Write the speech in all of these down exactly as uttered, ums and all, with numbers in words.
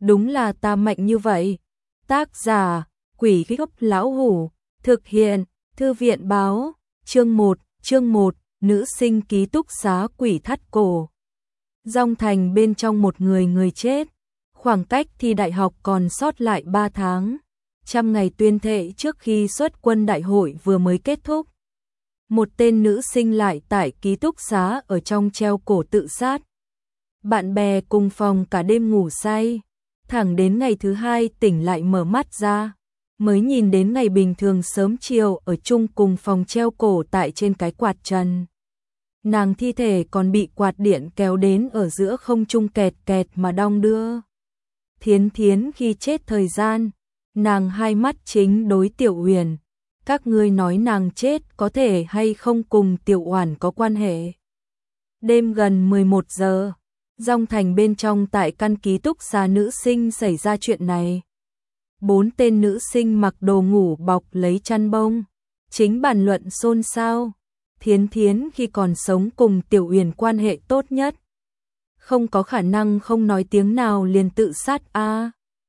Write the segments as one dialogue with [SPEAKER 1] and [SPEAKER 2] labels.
[SPEAKER 1] đúng là ta mạnh như vậy. Tác giả, Quỷ Gốc Lão Hủ, thực hiện, Thư viện báo, chương một, chương một, nữ sinh ký túc xá quỷ thắt cổ. Dòng thành bên trong một người người chết, khoảng cách thi đại học còn sót lại ba tháng, trăm ngày tuyên thệ trước khi xuất quân đại hội vừa mới kết thúc. Một tên nữ sinh lại tại ký túc xá ở trong treo cổ tự sát. Bạn bè cùng phòng cả đêm ngủ say, thẳng đến ngày thứ hai tỉnh lại mở mắt ra, mới nhìn đến ngày bình thường sớm chiều ở chung cùng phòng treo cổ tại trên cái quạt trần. Nàng thi thể còn bị quạt điện kéo đến ở giữa không trung kẹt kẹt mà đong đưa. Thiến Thiến khi chết thời gian, nàng hai mắt chính đối Tiểu Uyển. Các ngươi nói nàng chết có thể hay không cùng Tiểu Oản có quan hệ. Đêm gần mười một giờ, Dòng thành bên trong tại căn ký túc xá nữ sinh xảy ra chuyện này. Bốn tên nữ sinh mặc đồ ngủ bọc lấy chăn bông, chính bàn luận xôn xao. Thiến Thiến khi còn sống cùng Tiểu Uyển quan hệ tốt nhất, không có khả năng không nói tiếng nào liền tự sát a. À,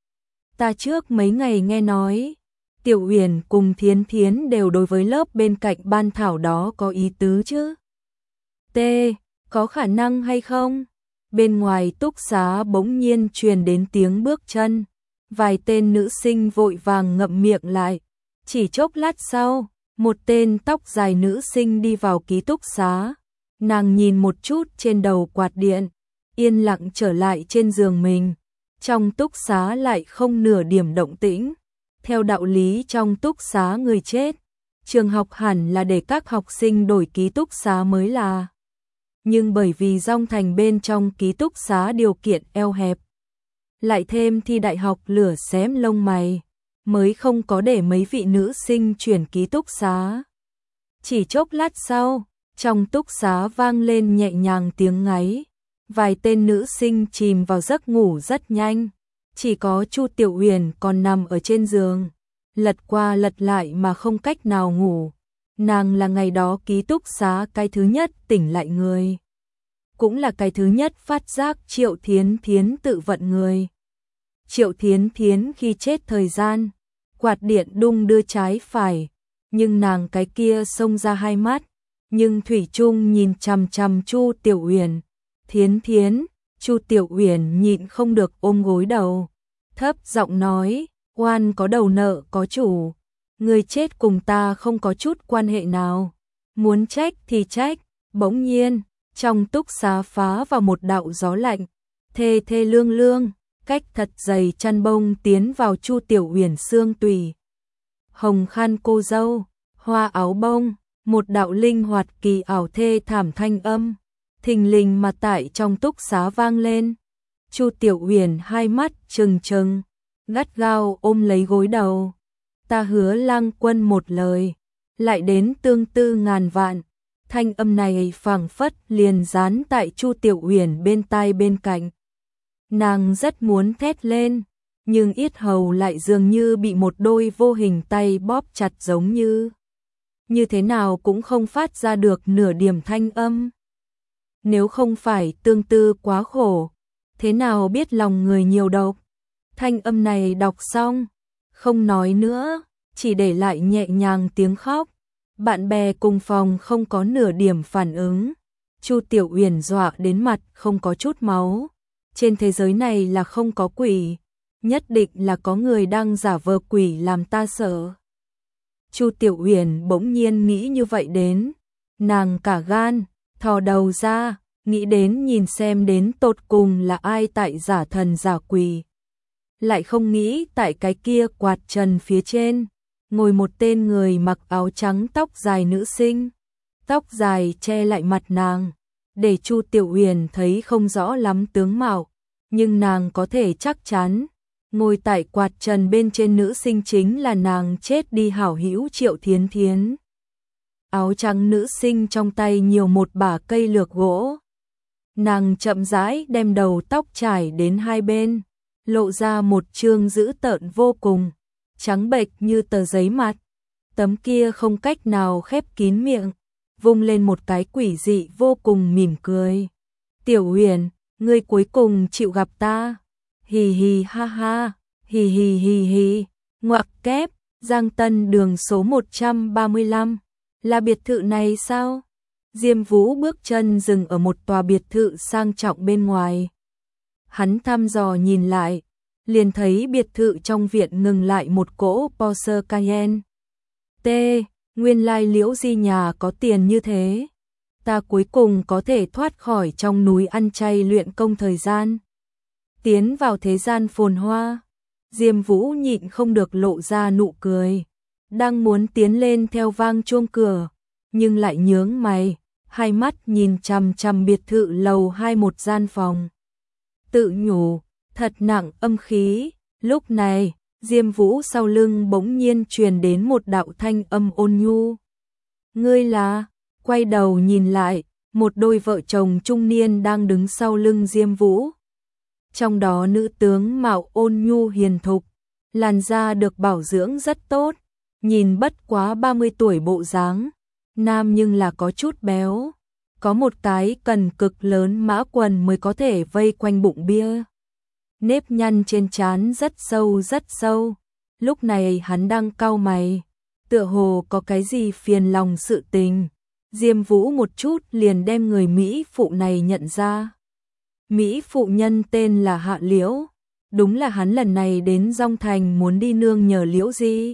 [SPEAKER 1] ta trước mấy ngày nghe nói, Tiểu Uyển cùng Thiến Thiến đều đối với lớp bên cạnh ban thảo đó có ý tứ chứ. T, có khả năng hay không? Bên ngoài túc xá bỗng nhiên truyền đến tiếng bước chân, vài tên nữ sinh vội vàng ngậm miệng lại. Chỉ chốc lát sau, một tên tóc dài nữ sinh đi vào ký túc xá. Nàng nhìn một chút trên đầu quạt điện, yên lặng trở lại trên giường mình. Trong túc xá lại không nửa điểm động tĩnh. Theo đạo lý trong túc xá người chết, trường học hẳn là để các học sinh đổi ký túc xá mới là. Nhưng bởi vì Dòng thành bên trong ký túc xá điều kiện eo hẹp, lại thêm thi đại học lửa xém lông mày, mới không có để mấy vị nữ sinh chuyển ký túc xá. Chỉ chốc lát sau, trong túc xá vang lên nhẹ nhàng tiếng ngáy, vài tên nữ sinh chìm vào giấc ngủ rất nhanh. Chỉ có Chu Tiểu Uyển còn nằm ở trên giường, lật qua lật lại mà không cách nào ngủ. Nàng là ngày đó ký túc xá cái thứ nhất tỉnh lại người, cũng là cái thứ nhất phát giác Triệu Thiến Thiến tự vận người. Triệu Thiến Thiến khi chết thời gian, quạt điện đung đưa trái phải, nhưng nàng cái kia xông ra hai mắt, nhưng thủy chung nhìn chằm chằm Chu Tiểu Uyển. Thiến Thiến, Chu Tiểu Uyển nhịn không được ôm gối đầu, thấp giọng nói, oan có đầu nợ có chủ, người chết cùng ta không có chút quan hệ nào, muốn trách thì trách. Bỗng nhiên, trong túc xá phá vào một đạo gió lạnh, thê thê lương lương, cách thật dày chăn bông tiến vào Chu Tiểu Uyển xương tủy. Hồng khăn cô dâu, hoa áo bông, một đạo linh hoạt kỳ ảo thê thảm thanh âm, thình lình mà tại trong túc xá vang lên. Chu Tiểu Uyển hai mắt trừng trừng, gắt gao ôm lấy gối đầu. Ta hứa Lang Quân một lời, lại đến tương tư ngàn vạn. Thanh âm này phảng phất liền dán tại Chu Tiểu Uyển bên tai bên cạnh. Nàng rất muốn thét lên, nhưng yết hầu lại dường như bị một đôi vô hình tay bóp chặt, giống như như thế nào cũng không phát ra được nửa điểm thanh âm. Nếu không phải tương tư quá khổ, thế nào biết lòng người nhiều độc. Thanh âm này đọc xong, không nói nữa, chỉ để lại nhẹ nhàng tiếng khóc. Bạn bè cùng phòng không có nửa điểm phản ứng. Chu Tiểu Uyển dọa đến mặt không có chút máu. Trên thế giới này là không có quỷ, nhất định là có người đang giả vờ quỷ làm ta sợ. Chu Tiểu Uyển bỗng nhiên nghĩ như vậy đến, nàng cả gan, thò đầu ra, nghĩ đến nhìn xem đến tột cùng là ai tại giả thần giả quỷ. Lại không nghĩ tại cái kia quạt trần phía trên, ngồi một tên người mặc áo trắng tóc dài nữ sinh. Tóc dài che lại mặt nàng, để Chu Tiểu Uyển thấy không rõ lắm tướng mạo, nhưng nàng có thể chắc chắn, ngồi tại quạt trần bên trên nữ sinh chính là nàng chết đi hảo hữu Triệu Thiến Thiến. Áo trắng nữ sinh trong tay nhiều một bả cây lược gỗ. Nàng chậm rãi đem đầu tóc trải đến hai bên, lộ ra một trương dữ tợn vô cùng, trắng bệch như tờ giấy mặt. Tấm kia không cách nào khép kín miệng, vung lên một cái quỷ dị vô cùng mỉm cười. Tiểu Uyển, ngươi cuối cùng chịu gặp ta. hì hì ha ha, hì hì hì hì, ngoặc kép, Giang Tân đường số một trăm ba mươi lăm, là biệt thự này sao? Diêm Vũ bước chân dừng ở một tòa biệt thự sang trọng bên ngoài. Hắn thăm dò nhìn lại, liền thấy biệt thự trong viện ngừng lại một cỗ Porsche Cayenne. T, nguyên lai Liễu Di nhà có tiền như thế. Ta cuối cùng có thể thoát khỏi trong núi ăn chay luyện công thời gian. Tiến vào thế gian phồn hoa. Diêm Vũ nhịn không được lộ ra nụ cười. Đang muốn tiến lên theo vang chuông cửa, nhưng lại nhướng mày, hai mắt nhìn chằm chằm biệt thự lầu hai một gian phòng. Tự nhủ, thật nặng âm khí. Lúc này, Diêm Vũ sau lưng bỗng nhiên truyền đến một đạo thanh âm ôn nhu. Ngươi là? Quay đầu nhìn lại, một đôi vợ chồng trung niên đang đứng sau lưng Diêm Vũ. Trong đó nữ tướng mạo ôn nhu hiền thục, làn da được bảo dưỡng rất tốt, nhìn bất quá ba mươi tuổi bộ dáng, nam nhưng là có chút béo, có một cái cần cực lớn mã quần mới có thể vây quanh bụng bia. Nếp nhăn trên trán rất sâu rất sâu, lúc này hắn đang cau mày, tựa hồ có cái gì phiền lòng sự tình. Diêm Vũ một chút liền đem người Mỹ phụ này nhận ra. Mỹ phụ nhân tên là Hạ Liễu, đúng là hắn lần này đến Dong Thành muốn đi nương nhờ Liễu Di.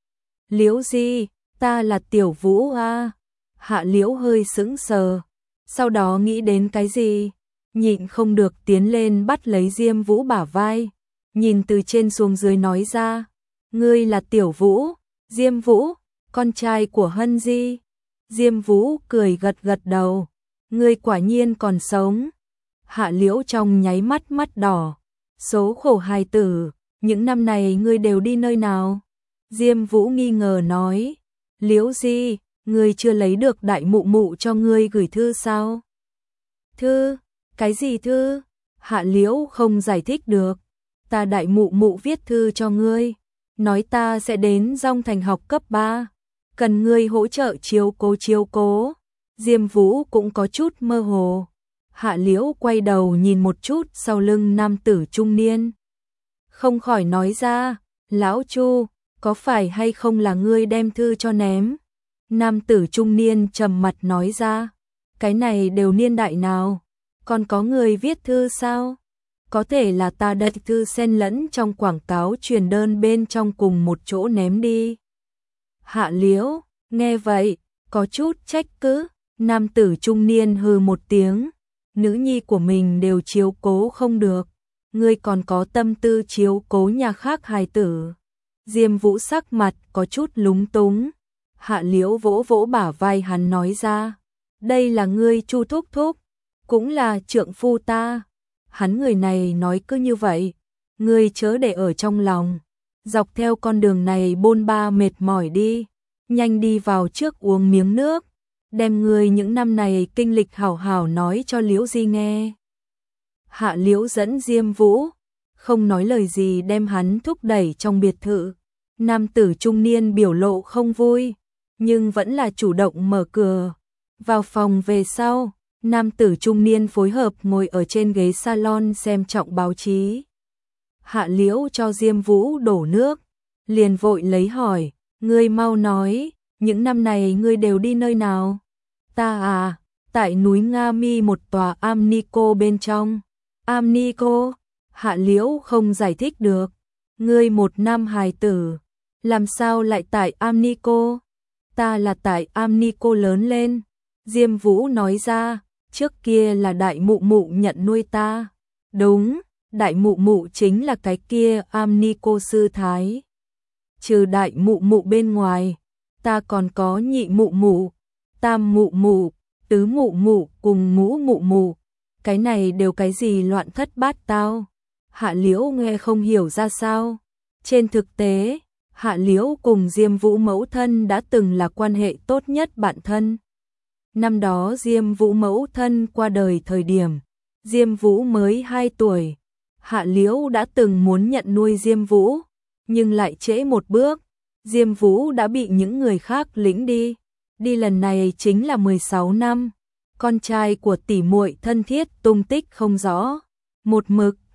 [SPEAKER 1] Liễu Di, ta là Tiểu Vũ a. Hạ Liễu hơi sững sờ, sau đó nghĩ đến cái gì, nhịn không được tiến lên bắt lấy Diêm Vũ bả vai, nhìn từ trên xuống dưới nói ra, ngươi là Tiểu Vũ, Diêm Vũ, con trai của Hân Di. Diêm Vũ cười gật gật đầu, ngươi quả nhiên còn sống. Hạ Liễu trong nháy mắt mắt đỏ, số khổ hài tử, những năm này ngươi đều đi nơi nào? Diêm Vũ nghi ngờ nói, Liễu Di, ngươi chưa lấy được đại mụ mụ cho ngươi gửi thư sao? Thư? Cái gì thư? Hạ Liễu không giải thích được, ta đại mụ mụ viết thư cho ngươi, nói ta sẽ đến Dong Thành học cấp ba. Cần ngươi hỗ trợ chiếu cố chiếu cố. Diêm Vũ cũng có chút mơ hồ. Hạ Liễu quay đầu nhìn một chút sau lưng nam tử trung niên, không khỏi nói ra, lão Chu, có phải hay không là ngươi đem thư cho ném? Nam tử trung niên trầm mặt nói ra, cái này đều niên đại nào, còn có người viết thư sao? Có thể là ta đặt thư xen lẫn trong quảng cáo truyền đơn bên trong cùng một chỗ ném đi. Hạ Liễu, nghe vậy, có chút trách cứ, nam tử trung niên hừ một tiếng, nữ nhi của mình đều chiếu cố không được, ngươi còn có tâm tư chiếu cố nhà khác hài tử. Diêm Vũ sắc mặt có chút lúng túng, Hạ Liễu vỗ vỗ bả vai hắn nói ra, đây là ngươi Chu thúc thúc, cũng là trượng phu ta. Hắn người này nói cứ như vậy, ngươi chớ để ở trong lòng, dọc theo con đường này bôn ba mệt mỏi đi, nhanh đi vào trước uống miếng nước, đem ngươi những năm này kinh lịch hảo hảo nói cho Liễu Di nghe. Hạ Liễu dẫn Diêm Vũ, không nói lời gì đem hắn thúc đẩy trong biệt thự. Nam tử trung niên biểu lộ không vui, nhưng vẫn là chủ động mở cửa. Vào phòng về sau, nam tử trung niên phối hợp ngồi ở trên ghế salon xem trọng báo chí. Hạ Liễu cho Diêm Vũ đổ nước, liền vội lấy hỏi, ngươi mau nói, những năm này ngươi đều đi nơi nào? Ta à, tại núi Nga Mi một tòa Amnico bên trong. Amnico? Hạ Liễu không giải thích được, ngươi một năm hài tử, làm sao lại tại Amnico? Ta là tại Amnico lớn lên. Diêm Vũ nói ra, trước kia là đại mụ mụ nhận nuôi ta. Đúng, đại mụ mụ chính là cái kia Amnico sư thái. Trừ đại mụ mụ bên ngoài, ta còn có nhị mụ mụ, tam mụ mụ, tứ mụ mụ cùng ngũ mụ mụ. Cái này đều cái gì loạn thất bát tao? Hạ Liễu nghe không hiểu ra sao. Trên thực tế, Hạ Liễu cùng Diêm Vũ mẫu thân đã từng là quan hệ tốt nhất bạn thân. Năm đó Diêm Vũ mẫu thân qua đời thời điểm, Diêm Vũ mới hai tuổi. Hạ Liễu đã từng muốn nhận nuôi Diêm Vũ, nhưng lại trễ một bước, Diêm Vũ đã bị những người khác lĩnh đi. Đi lần này chính là mười sáu năm. Con trai của tỷ muội thân thiết tung tích không rõ, một mực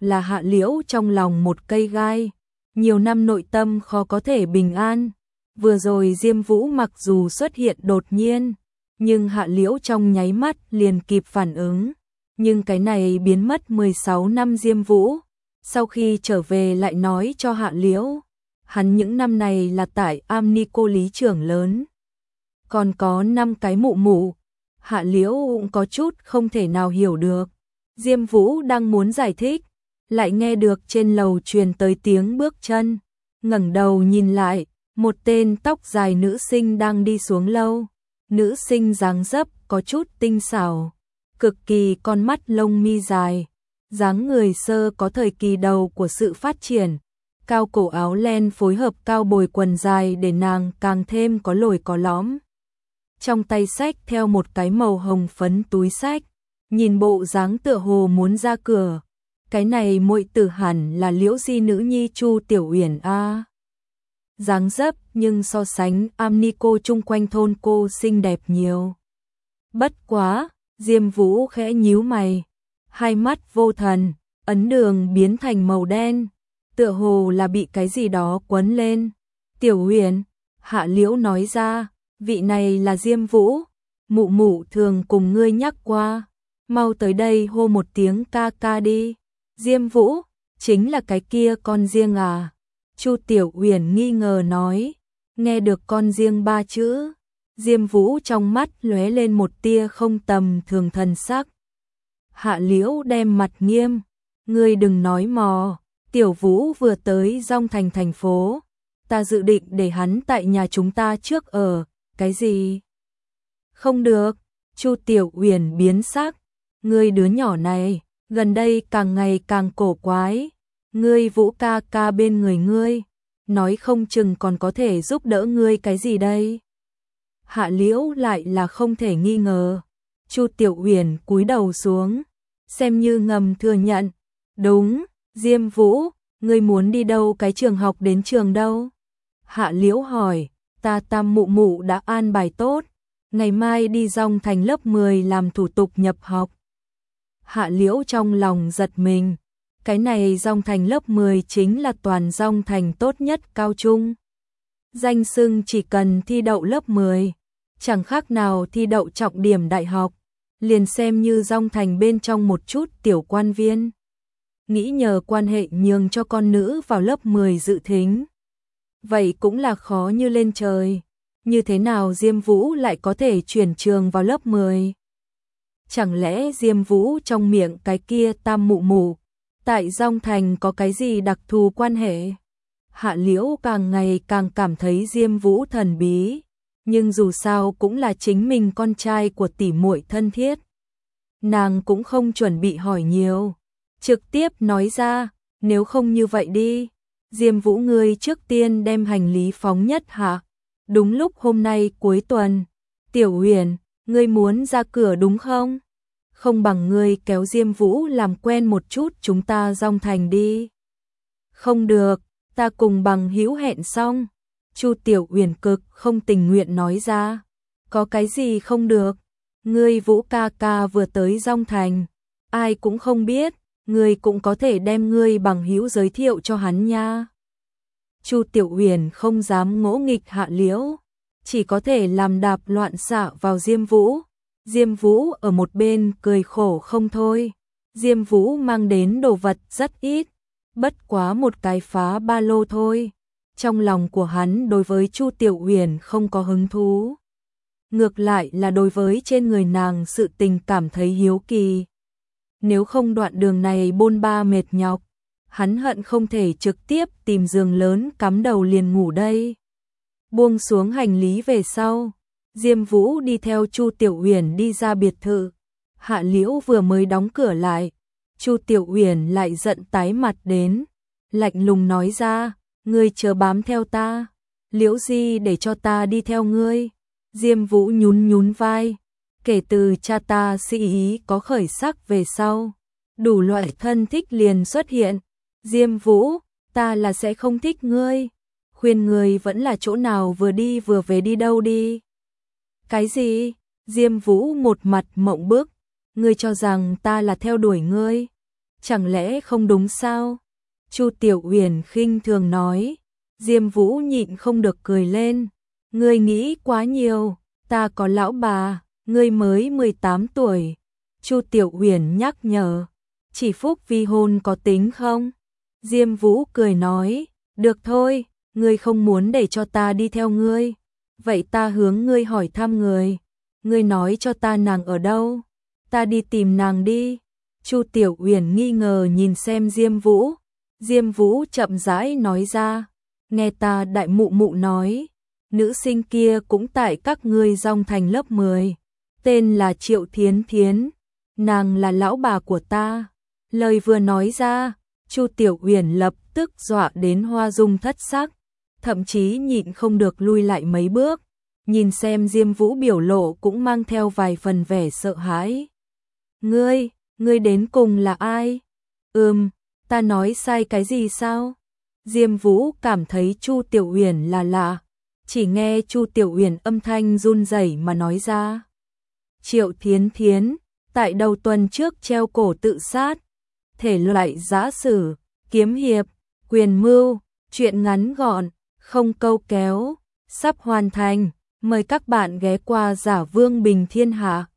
[SPEAKER 1] chẳng lẽ không đúng sao? Chu Tiểu Uyển khinh thường nói. Diêm Vũ nhịn không được cười lên. Ngươi nghĩ quá nhiều, ta có lão bà, ngươi mới mười tám tuổi. Chu Tiểu Uyển nhắc nhở. Chỉ phúc vi hôn có tính không? Diêm Vũ cười nói. Được thôi, ngươi không muốn để cho ta đi theo ngươi. Vậy ta hướng ngươi hỏi thăm người. Ngươi nói cho ta nàng ở đâu? Ta đi tìm nàng đi. Chu Tiểu Uyển nghi ngờ nhìn xem Diêm Vũ. Diêm Vũ chậm rãi nói ra. Nghe ta đại mụ mụ nói. Nữ sinh kia cũng tại các ngươi Dong Thành lớp mười. Tên là Triệu Thiến Thiến. Nàng là lão bà của ta. Lời vừa nói ra, Chu Tiểu Uyển lập tức dọa đến hoa dung thất sắc. Thậm chí nhịn không được lui lại mấy bước. Nhìn xem Diêm Vũ biểu lộ cũng mang theo vài phần vẻ sợ hãi. Ngươi, ngươi đến cùng là ai? Ừm, ta nói sai cái gì sao? Diêm Vũ cảm thấy Chu Tiểu Uyển là lạ. Chỉ nghe Chu Tiểu Uyển âm thanh run rẩy mà nói ra. Triệu Thiến Thiến, tại đầu tuần trước treo cổ tự sát. Thể loại giã sử, kiếm hiệp, quyền mưu, truyện ngắn gọn, không câu kéo, sắp hoàn thành. Mời các bạn ghé qua Giả Vương Bình Thiên Hạ.